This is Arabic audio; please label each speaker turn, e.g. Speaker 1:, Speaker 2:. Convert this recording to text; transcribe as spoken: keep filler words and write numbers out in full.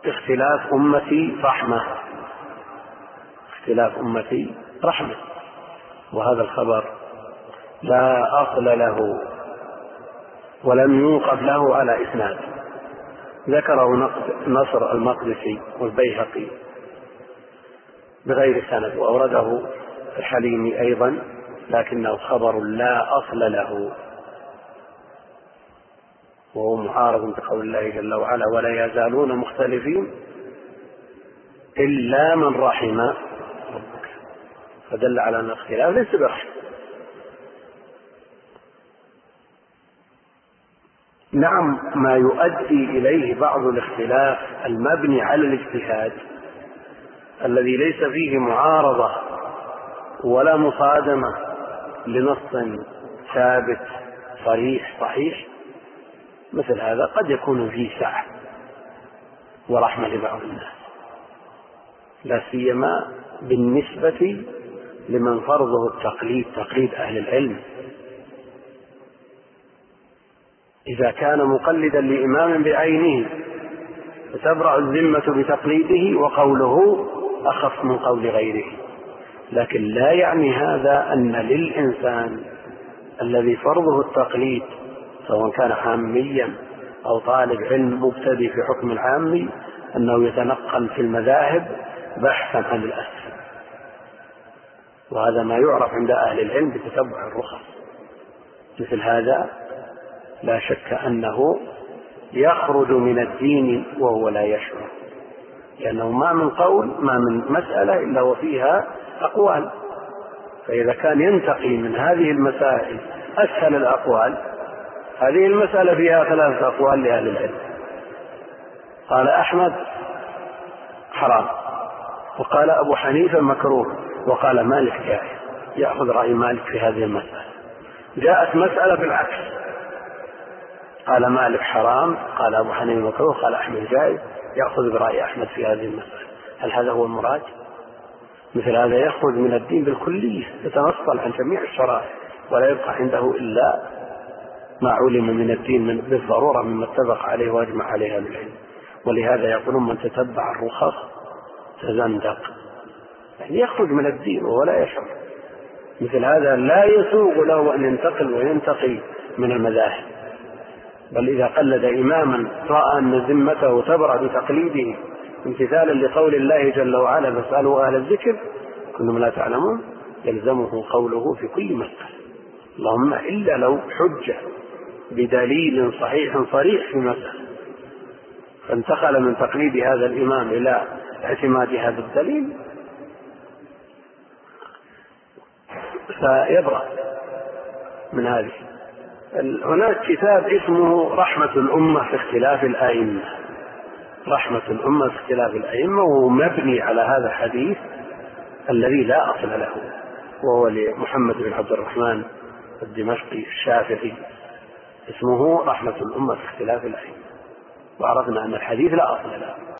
Speaker 1: اختلاف أمتي رحمة، اختلاف أمتي رحمة، وهذا الخبر لا أصل له ولم يوقف له على إسناد. ذكره نصر المقدسي والبيهقي بغير سند، وأورده الحليمي أيضا، لكنه خبر لا أصل له، وهو معارض بقول الله جل وعلا: ولا يزالون مختلفين إلا من رحم ربك، فدل على أن الاختلاف ليس برحمة. نعم، ما يؤدي إليه بعض الاختلاف المبني على الاجتهاد الذي ليس فيه معارضة ولا مصادمة لنص ثابت صريح صحيح، مثل هذا قد يكون فيه سعة ورحمة لبعض الناس، لا سيما بالنسبة لمن فرضه التقليد، تقليد أهل العلم. إذا كان مقلدا لإمام بعينه فتبرأ الذمة بتقليده، وقوله أخف من قول غيره، لكن لا يعني هذا أن للإنسان الذي فرضه التقليد، سواء كان عاميا أو طالب علم مبتدئ في حكم العامي، أنه يتنقل في المذاهب بحثا عن الأسهل، وهذا ما يعرف عند أهل العلم بتتبع الرخص. مثل هذا لا شك أنه يخرج من الدين وهو لا يشعر، لأنه ما من قول ما من مسألة إلا وفيها أقوال، فإذا كان ينتقي من هذه المسائل أسهل الأقوال، هذه المسألة فيها ثلاثة أقوال لأهل العلم، قال أحمد حرام، وقال أبو حنيفة مكروه، وقال مالك جائز، يأخذ رأي مالك في هذه المسألة. جاءت مسألة بالعكس، قال مالك حرام، قال أبو حنيفة مكروه، قال أحمد جائز، يأخذ برأي أحمد في هذه المسألة. هل هذا هو المراد؟ مثل هذا يخرج من الدين بالكلية، يتنصل عن جميع الشرائع، ولا يبقى عنده إلا ما علم من الدين من بالضرورة مما اتفق عليه واجمع عليها بالعلم. ولهذا يقولون من تتبع الرخص تزندق، يعني يخرج من الدين وهو لا يشعر. مثل هذا لا يسوغ له أن ينتقل وينتقي من المذاهب، بل إذا قلد إماما رأى أن ذمته تبرأ بتقليده امتثالا لقول الله جل وعلا: فاسألوا أهل الذكر كنتم لا تعلمون، يلزمه قوله في كل مسألة، اللهم إلا لو حجة بدليل صحيح صريح في مسألة، فانتقل من تقليد هذا الإمام إلى اعتماد هذا الدليل فيبرأ من هذه. هناك كتاب اسمه رحمة الأمة في اختلاف الأئمة، رحمة الأمة في اختلاف الأئمة، وهو مبني على هذا الحديث الذي لا أصل له، وهو لمحمد بن عبد الرحمن الدمشقي الشافعي، اسمه رحمة الأمة في اختلاف الأئمة، وعرفنا أن الحديث لا أصل له.